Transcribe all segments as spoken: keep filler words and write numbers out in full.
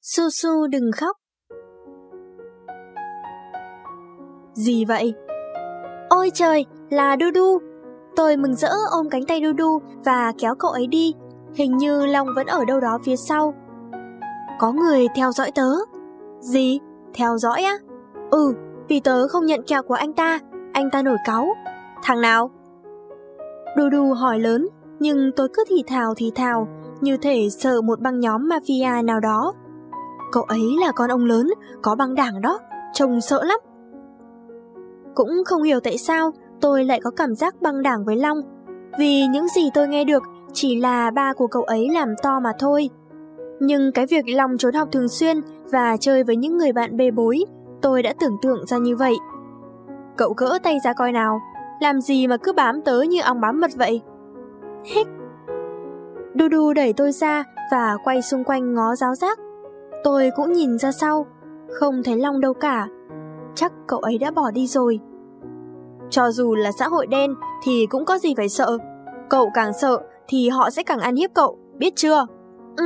Su Su đừng khóc. Gì vậy? Ôi trời, là Du Du. Tôi mừng rỡ ôm cánh tay Du Du và kéo cậu ấy đi. Hình như Long vẫn ở đâu đó phía sau. Có người theo dõi tớ. Gì? Theo dõi á? Ừ, vì tớ không nhận kẹo của anh ta. Anh ta nổi cáu. Thằng nào? Du Du hỏi lớn, nhưng tôi cứ thì thào thì thào, như thể sợ một băng nhóm mafia nào đó. Cậu ấy là con ông lớn, có băng đảng đó, trông sợ lắm. Cũng không hiểu tại sao tôi lại có cảm giác băng đảng với Long, vì những gì tôi nghe được chỉ là ba của cậu ấy làm to mà thôi. Nhưng cái việc Long trốn học thường xuyên và chơi với những người bạn bê bối, tôi đã tưởng tượng ra như vậy. Cậu gỡ tay ra coi nào, làm gì mà cứ bám tớ như ong bám mật vậy? Hích. Du Du đẩy tôi ra và quay xung quanh ngó giáo giác. Tôi cũng nhìn ra sau, không thấy Long đâu cả. Chắc cậu ấy đã bỏ đi rồi. Cho dù là xã hội đen thì cũng có gì phải sợ. Cậu càng sợ thì họ sẽ càng ăn hiếp cậu, biết chưa? Ừ.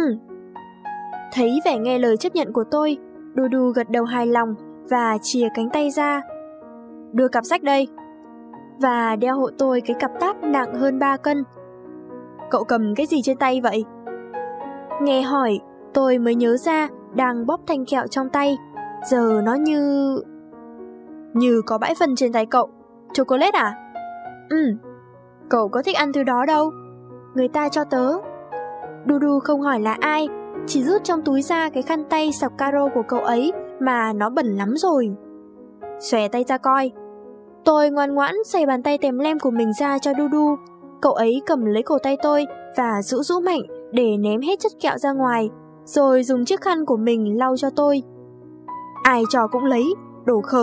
Thấy vẻ nghe lời chấp nhận của tôi, Du Du gật đầu hài lòng và chìa cánh tay ra. Đưa cặp sách đây. Và đeo hộ tôi cái cặp táp nặng hơn ba cân. Cậu cầm cái gì trên tay vậy? Nghe hỏi, tôi mới nhớ ra đang bóp thanh kẹo trong tay. Giờ nó như... Như có bãi phân trên tay cậu. Chocolate à? Ừ. Cậu có thích ăn thứ đó đâu. Người ta cho tớ. Du Du không hỏi là ai, chỉ rút trong túi ra cái khăn tay sọc caro của cậu ấy mà nó bẩn lắm rồi. Xòe tay ra coi. Tôi ngoan ngoãn xày bàn tay tèm lem của mình ra cho Du Du. Cậu ấy cầm lấy cổ tay tôi và rũ rũ mạnh để ném hết chất kẹo ra ngoài, rồi dùng chiếc khăn của mình lau cho tôi. Ai trò cũng lấy, đồ khờ.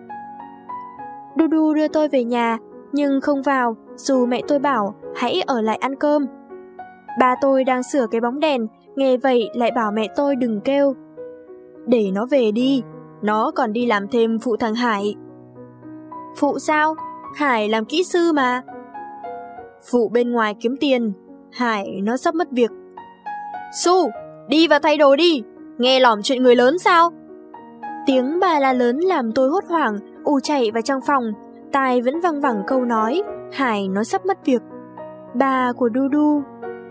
Du Du đưa tôi về nhà, nhưng không vào dù mẹ tôi bảo hãy ở lại ăn cơm. Ba tôi đang sửa cái bóng đèn, nghe vậy lại bảo mẹ tôi đừng kêu. Để nó về đi, nó còn đi làm thêm phụ thằng Hải. Phụ sao? Hải làm kỹ sư mà. Phụ bên ngoài kiếm tiền, Hải nó sắp mất việc. Su, đi vào thay đồ đi, nghe lỏm chuyện người lớn sao? Tiếng bà la lớn làm tôi hốt hoảng, ù chạy vào trong phòng, tai vẫn văng vẳng câu nói Hải nó sắp mất việc. Bà của Du Du.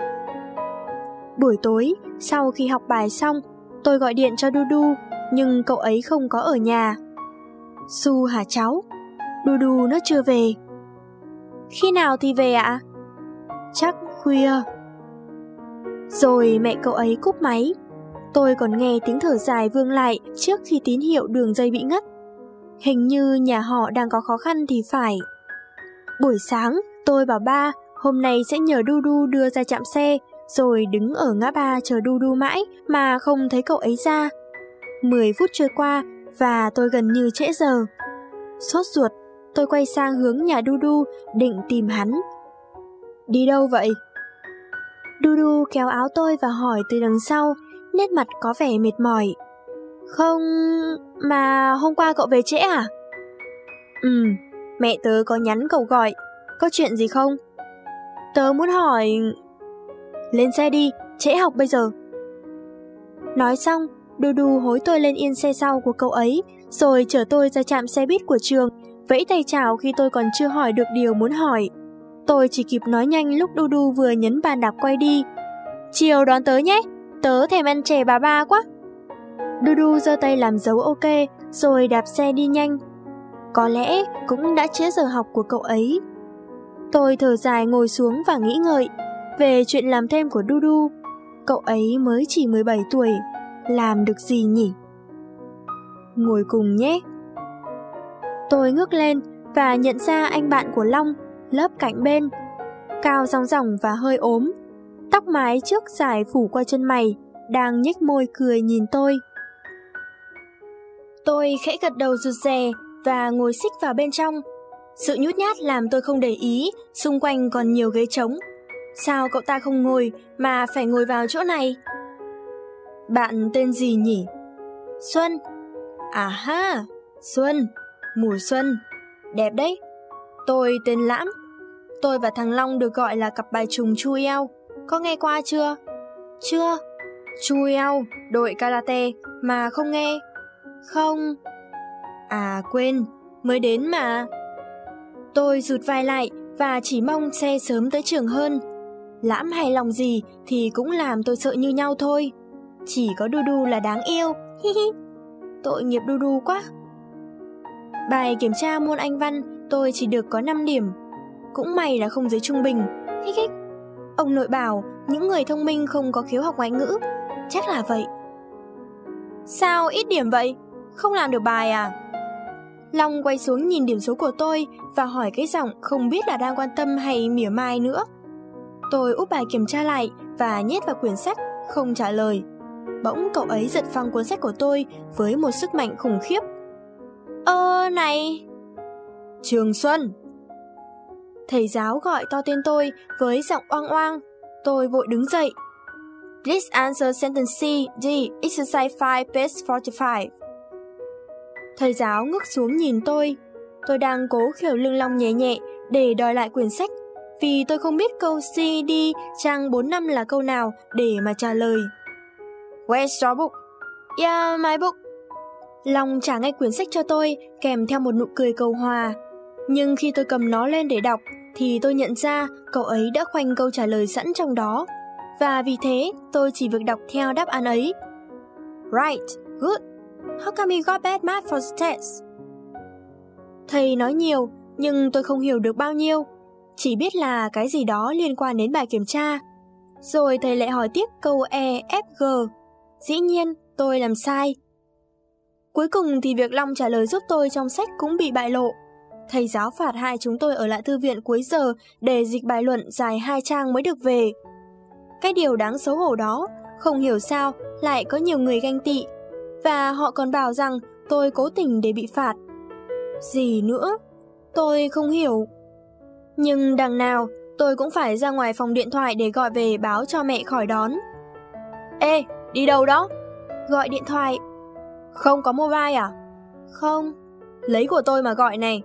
Buổi tối, sau khi học bài xong, tôi gọi điện cho Du Du, nhưng cậu ấy không có ở nhà. Su hả cháu? Du Du nó chưa về. Khi nào thì về ạ? Chắc khuya. Rồi mẹ cậu ấy cúp máy. Tôi còn nghe tiếng thở dài vương lại trước khi tín hiệu đường dây bị ngắt. Hình như nhà họ đang có khó khăn thì phải. Buổi sáng, tôi bảo ba hôm nay sẽ nhờ Du Du đưa ra trạm xe, rồi đứng ở ngã ba chờ Du Du mãi mà không thấy cậu ấy ra. Mười phút trôi qua và tôi gần như trễ giờ. Sốt ruột, tôi quay sang hướng nhà Du Du định tìm hắn. Đi đâu vậy? Du Du kéo áo tôi và hỏi từ đằng sau, nét mặt có vẻ mệt mỏi. Không, mà hôm qua cậu về trễ à? Ừ, mẹ tớ có nhắn cậu gọi. Có chuyện gì không? Tớ muốn hỏi... Lên xe đi, trễ học bây giờ. Nói xong, Du Du hối tôi lên yên xe sau của cậu ấy, rồi chở tôi ra trạm xe buýt của trường, vẫy tay chào khi tôi còn chưa hỏi được điều muốn hỏi. Tôi chỉ kịp nói nhanh lúc Du Du vừa nhấn bàn đạp quay đi. Chiều đón tớ nhé, tớ thèm ăn chè bà ba quá. Du Du giơ tay làm dấu ok, rồi đạp xe đi nhanh. Có lẽ cũng đã trễ giờ học của cậu ấy. Tôi thở dài ngồi xuống và nghĩ ngợi về chuyện làm thêm của Du Du. Cậu ấy mới chỉ mười bảy tuổi, làm được gì nhỉ? Ngồi cùng nhé. Tôi ngước lên và nhận ra anh bạn của Long, lớp cạnh bên. Cao ròng ròng và hơi ốm, tóc mái trước dài phủ qua chân mày, đang nhếch môi cười nhìn tôi. Tôi khẽ gật đầu rụt rè và ngồi xích vào bên trong. Sự nhút nhát làm tôi không để ý, xung quanh còn nhiều ghế trống. Sao cậu ta không ngồi mà phải ngồi vào chỗ này? Bạn tên gì nhỉ? Xuân. À ha, Xuân, mùa xuân. Đẹp đấy. Tôi tên Lãm. Tôi và thằng Long được gọi là cặp bài trùng chu eo. Có nghe qua chưa? Chưa. Chui eo, đội karate mà không nghe. Không. À quên, mới đến mà. Tôi rụt vai lại và chỉ mong xe sớm tới trường hơn. Lãm hay lòng gì thì cũng làm tôi sợ như nhau thôi. Chỉ có Dudu là đáng yêu. Hi hi. Tội nghiệp Dudu quá. Bài kiểm tra môn Anh văn tôi chỉ được có năm điểm. Cũng may là không dưới trung bình. Hích hích. Ông nội bảo những người thông minh không có khiếu học ngoại ngữ. Chắc là vậy. Sao ít điểm vậy? Không làm được bài à? Long quay xuống nhìn điểm số của tôi và hỏi cái giọng không biết là đang quan tâm hay mỉa mai nữa. Tôi úp bài kiểm tra lại và nhét vào quyển sách, không trả lời. Bỗng cậu ấy giật phăng cuốn sách của tôi với một sức mạnh khủng khiếp. Ơ này... Trường Xuân! Thầy giáo gọi to tên tôi với giọng oang oang. Tôi vội đứng dậy. Please answer sentence C, D, exercise five, page forty-five. Thầy giáo ngước xuống nhìn tôi. Tôi đang cố khều lưng Long nhẹ nhẹ để đòi lại quyển sách, vì tôi không biết câu C, D, trang bốn năm là câu nào để mà trả lời. Where's your book? Yeah, my book. Long trả ngay quyển sách cho tôi, kèm theo một nụ cười cầu hòa. Nhưng khi tôi cầm nó lên để đọc, thì tôi nhận ra cậu ấy đã khoanh câu trả lời sẵn trong đó. Và vì thế, tôi chỉ việc đọc theo đáp án ấy. Right, good. How come you got bad math for the test? Thầy nói nhiều, nhưng tôi không hiểu được bao nhiêu. Chỉ biết là cái gì đó liên quan đến bài kiểm tra. Rồi thầy lại hỏi tiếp câu E, F, G. Dĩ nhiên, tôi làm sai. Cuối cùng thì việc Long trả lời giúp tôi trong sách cũng bị bại lộ. Thầy giáo phạt hai chúng tôi ở lại thư viện cuối giờ để dịch bài luận dài hai trang mới được về. Cái điều đáng xấu hổ đó, không hiểu sao lại có nhiều người ganh tị. Và họ còn bảo rằng tôi cố tình để bị phạt. Gì nữa? Tôi không hiểu. Nhưng đằng nào, tôi cũng phải ra ngoài phòng điện thoại để gọi về báo cho mẹ khỏi đón. Ê, đi đâu đó? Gọi điện thoại. Không có mobile à? Không. Lấy của tôi mà gọi này.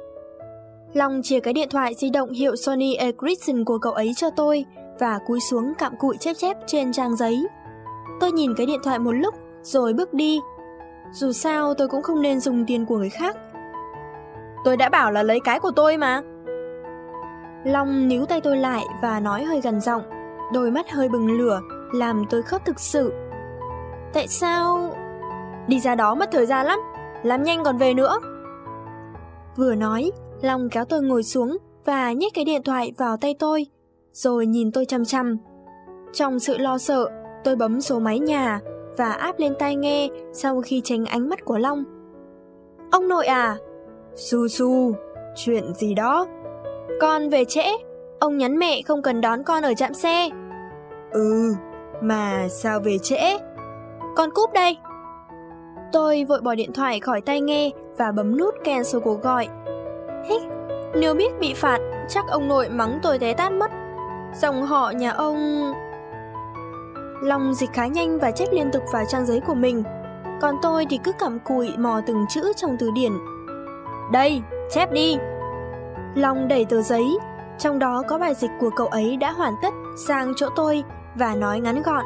Long chia cái điện thoại di động hiệu Sony Ericsson của cậu ấy cho tôi và cúi xuống cặm cụi chép chép trên trang giấy. Tôi nhìn cái điện thoại một lúc rồi bước đi. Dù sao tôi cũng không nên dùng tiền của người khác. Tôi đã bảo là lấy cái của tôi mà. Long níu tay tôi lại và nói hơi gần giọng, đôi mắt hơi bừng lửa, làm tôi khóc thực sự. Tại sao... Đi ra đó mất thời gian lắm, làm nhanh còn về nữa. Vừa nói, Long kéo tôi ngồi xuống và nhét cái điện thoại vào tay tôi, rồi nhìn tôi chằm chằm. Trong sự lo sợ, tôi bấm số máy nhà và áp lên tai nghe sau khi tránh ánh mắt của Long. Ông nội à? Su Su, chuyện gì đó? Con về trễ, ông nhắn mẹ không cần đón con ở trạm xe. Ừ, mà sao về trễ? Con cúp đây. Tôi vội bỏ điện thoại khỏi tai nghe và bấm nút cancel cuộc gọi. Hích, nếu biết bị phạt, chắc ông nội mắng tôi té tát mất. Dòng họ nhà ông... Long dịch khá nhanh và chép liên tục vào trang giấy của mình. Còn tôi thì cứ cặm cụi mò từng chữ trong từ điển. Đây, chép đi. Long đẩy tờ giấy, trong đó có bài dịch của cậu ấy đã hoàn tất sang chỗ tôi và nói ngắn gọn.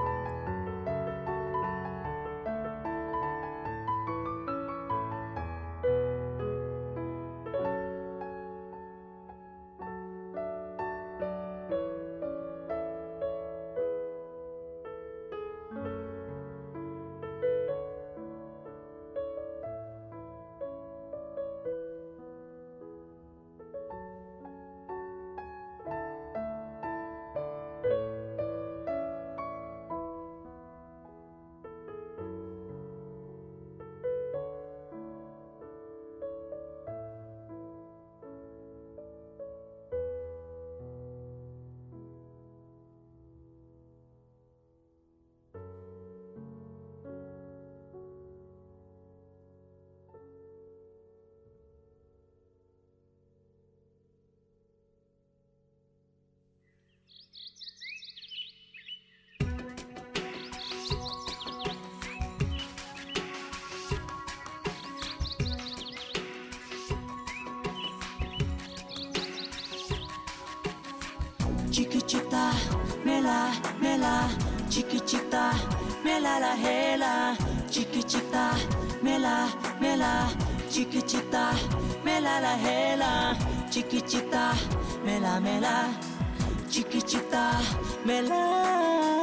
chiquitita, me la la hela, chiquitita, me la, me la, chiquitita, me la la hela, chiquitita, me la, me la, chiquitita, me la.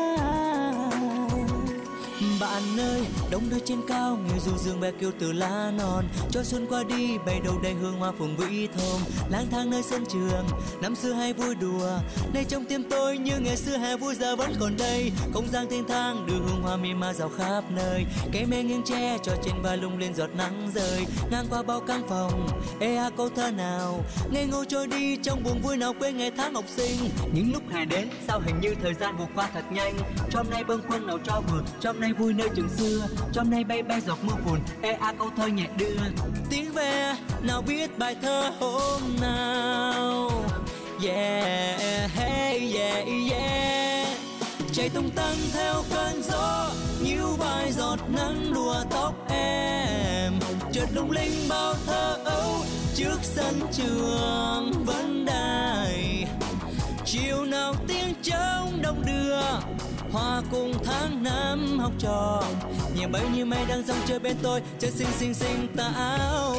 Bạn ơi, đông đưa trên cao, nghe du dương bé kêu từ lá non, cho xuân qua đi bay đầu đầy hương hoa phường vĩ thơm, lang thang nơi sân trường, năm xưa hay vui đùa, nay trong tim tôi như ngày xưa hè vui giờ vẫn còn đây, không gian thênh thang đưa hương hoa mì ma rào khắp nơi, cây me nghiêng tre cho trên vai lung lên giọt nắng rơi, ngang qua bao căn phòng, ê a câu thơ nào, ngây ngô trôi đi trong buồn vui nào quên ngày tháng học sinh, những lúc hè đến sao hình như thời gian vụt qua thật nhanh, trong nay bâng khuâng nào cho vừa, trong nay vui nơi trường xưa, trong nay bay bay giọt mưa phùn, ê a câu thơ nhẹ đưa tiếng ve nào biết bài thơ hôm nào. Yeah, hey, yeah, yeah. Chạy tung tăng theo cơn gió, níu vai giọt nắng đùa tóc em, chợt lung linh bao thơ ấu trước sân trường vẫn đài. Chiều nào tiếng trống đông đưa, hòa cùng tháng năm học trò, nhẹ bấy như mây đang dòng chơi bên tôi, chơi xinh xinh xinh tà áo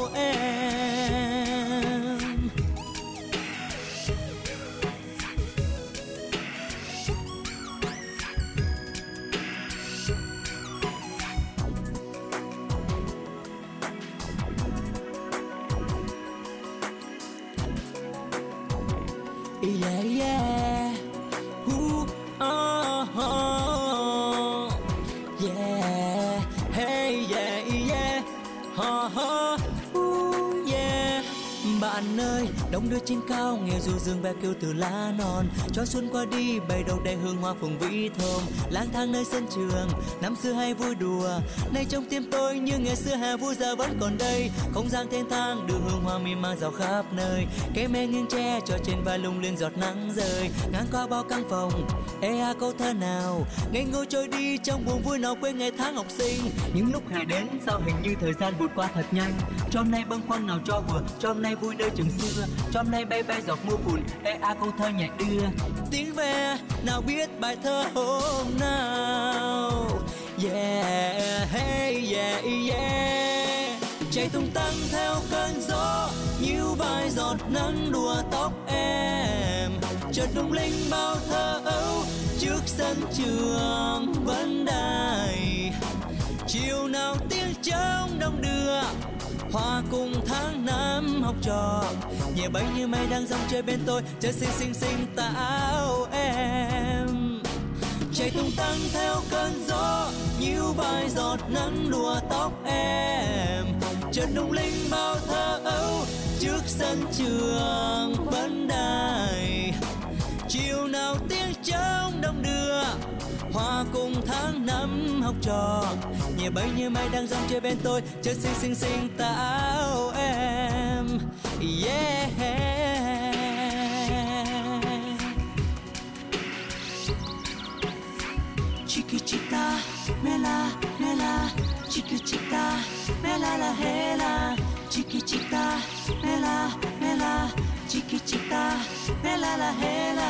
em. Yeah, yeah. Ooh, oh, oh. Yeah, hey, yeah, yeah. Oh, oh. Ooh, yeah. Bạn ơi, đông đưa trên cao, nghe du dương bé kêu từ lá non, cho xuân qua đi bay đầu đầy hương hoa phường vĩ thơm, lang thang nơi sân trường, năm xưa hay vui đùa, nay trong tim tôi như ngày xưa hè vui giờ vẫn còn đây, không gian thênh thang đưa hương hoa mì ma rào khắp nơi, cây me nghiêng tre cho trên vai lung lên giọt nắng rơi, ngang qua bao căn phòng, ê a câu thơ nào, ngây ngô trôi đi trong buồn vui nào quên ngày tháng học sinh, những lúc hè đến sao hình như thời gian vụt qua thật nhanh, trong nay bâng khuâng nào cho vừa, trong nay vui nơi trường xưa, trong nay bay bay giọt mưa phùn, ê a câu thơ nhẹ đưa tiếng ve nào biết bài thơ hôm nào. Yeah, hey, yeah, yeah. Chạy tung tăng theo cơn gió, níu vai giọt nắng đùa tóc em, chợt lung linh bao thơ ấu trước sân trường vẫn đài. Chiều nào tiếng trống đông đưa, hòa cùng tháng năm học trò, nhẹ bấy như mây đang dòng chơi bên tôi, chơi xinh xinh xinh tà áo em. Chạy tung tăng theo cơn gió, níu vai giọt nắng đùa tóc em, chợt lung linh bao thơ ấu trước sân trường vẫn đài. Chiều nào tiếng trống đông đưa, hòa cùng tháng năm học trò, nhẹ bấy như mây đang dòng chơi bên tôi, chơi xinh xinh xinh tà áo em. Yeah. Chiquitita, me la, me la, chiquitita, me la la hela, chiquitita, me la, me la, chiquitita, me la la hela.